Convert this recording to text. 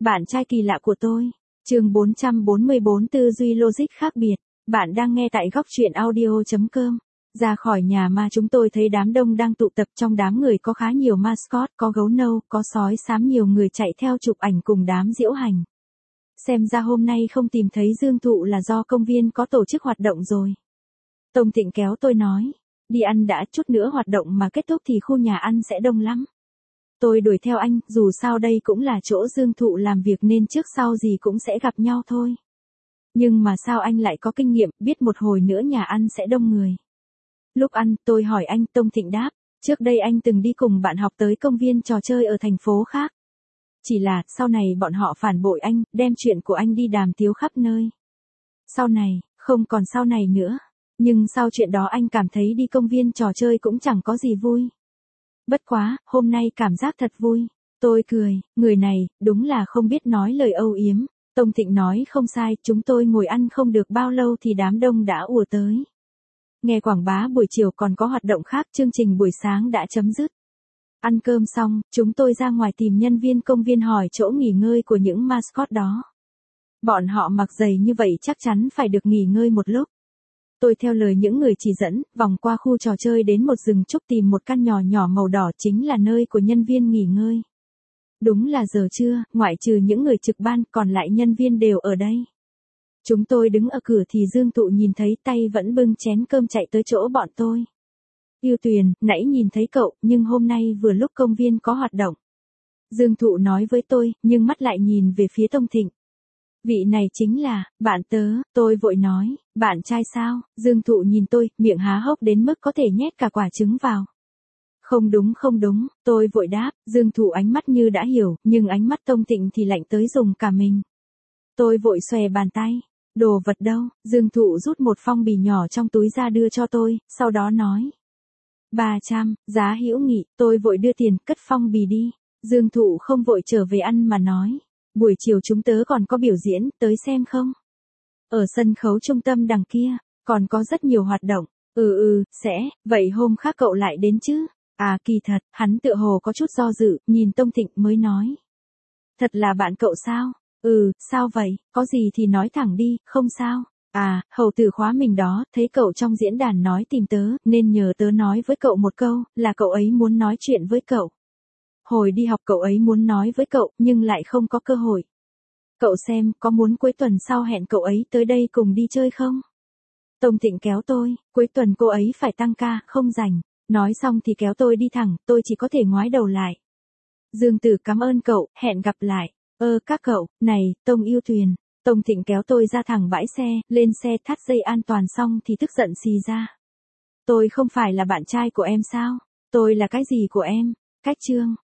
Bạn trai kỳ lạ của tôi. Chương 444 tư duy logic khác biệt. Bạn đang nghe tại góc truyện audio.com. Ra khỏi nhà ma chúng tôi thấy đám đông đang tụ tập, trong đám người có khá nhiều mascot, có gấu nâu, có sói xám, nhiều người chạy theo chụp ảnh cùng đám diễu hành. Xem ra hôm nay không tìm thấy Dương Thụ là do công viên có tổ chức hoạt động rồi. Tông Thịnh kéo tôi nói, đi ăn đã, chút nữa hoạt động mà kết thúc thì khu nhà ăn sẽ đông lắm. Tôi đuổi theo anh, dù sao đây cũng là chỗ Dương Thụ làm việc nên trước sau gì cũng sẽ gặp nhau thôi. Nhưng mà sao anh lại có kinh nghiệm, biết một hồi nữa nhà ăn sẽ đông người. Lúc ăn, tôi hỏi anh, Tông Thịnh đáp, trước đây anh từng đi cùng bạn học tới công viên trò chơi ở thành phố khác. Chỉ là, sau này bọn họ phản bội anh, đem chuyện của anh đi đàm tiếu khắp nơi. Sau này, không còn sau này nữa. Nhưng sau chuyện đó anh cảm thấy đi công viên trò chơi cũng chẳng có gì vui. Bất quá, hôm nay cảm giác thật vui. Tôi cười, người này, đúng là không biết nói lời âu yếm. Tông Thịnh nói không sai, chúng tôi ngồi ăn không được bao lâu thì đám đông đã ùa tới. Nghe quảng bá buổi chiều còn có hoạt động khác, chương trình buổi sáng đã chấm dứt. Ăn cơm xong, chúng tôi ra ngoài tìm nhân viên công viên hỏi chỗ nghỉ ngơi của những mascot đó. Bọn họ mặc giày như vậy chắc chắn phải được nghỉ ngơi một lúc. Tôi theo lời những người chỉ dẫn, vòng qua khu trò chơi đến một rừng trúc tìm một căn nhỏ nhỏ màu đỏ chính là nơi của nhân viên nghỉ ngơi. Đúng là giờ trưa, ngoại trừ những người trực ban, còn lại nhân viên đều ở đây. Chúng tôi đứng ở cửa thì Dương Thụ nhìn thấy, tay vẫn bưng chén cơm chạy tới chỗ bọn tôi. Yêu Tuyền, nãy nhìn thấy cậu, nhưng hôm nay vừa lúc công viên có hoạt động. Dương Thụ nói với tôi, nhưng mắt lại nhìn về phía Tông Thịnh. Vị này chính là, bạn tớ, tôi vội nói, bạn trai sao? Dương Thụ nhìn tôi, miệng há hốc đến mức có thể nhét cả quả trứng vào. Không đúng, tôi vội đáp, Dương Thụ ánh mắt như đã hiểu, nhưng ánh mắt Tông Thịnh thì lạnh tới dùng cả mình. Tôi vội xòe bàn tay, đồ vật đâu? Dương Thụ rút một phong bì nhỏ trong túi ra đưa cho tôi, sau đó nói. 300, giá hữu nghị, tôi vội đưa tiền, cất phong bì đi. Dương Thụ không vội trở về ăn mà nói. Buổi chiều chúng tớ còn có biểu diễn, tới xem không? Ở sân khấu trung tâm đằng kia, còn có rất nhiều hoạt động. Sẽ, vậy hôm khác cậu lại đến chứ? À kỳ thật, hắn tựa hồ có chút do dự, nhìn Tông Thịnh mới nói. Thật là bạn cậu sao? Sao vậy, có gì thì nói thẳng đi, không sao. À, hầu tử khóa mình đó, thấy cậu trong diễn đàn nói tìm tớ, nên nhờ tớ nói với cậu một câu, là cậu ấy muốn nói chuyện với cậu. Hồi đi học cậu ấy muốn nói với cậu, nhưng lại không có cơ hội. Cậu xem, có muốn cuối tuần sau hẹn cậu ấy tới đây cùng đi chơi không? Tông Thịnh kéo tôi, cuối tuần cô ấy phải tăng ca, không rảnh. Nói xong thì kéo tôi đi thẳng, tôi chỉ có thể ngoái đầu lại. Dương Tử cảm ơn cậu, hẹn gặp lại. Các cậu, này, Tông Yêu Tuyền. Tông Thịnh kéo tôi ra thẳng bãi xe, lên xe thắt dây an toàn xong thì tức giận xì ra. Tôi không phải là bạn trai của em sao? Tôi là cái gì của em? Cách chương.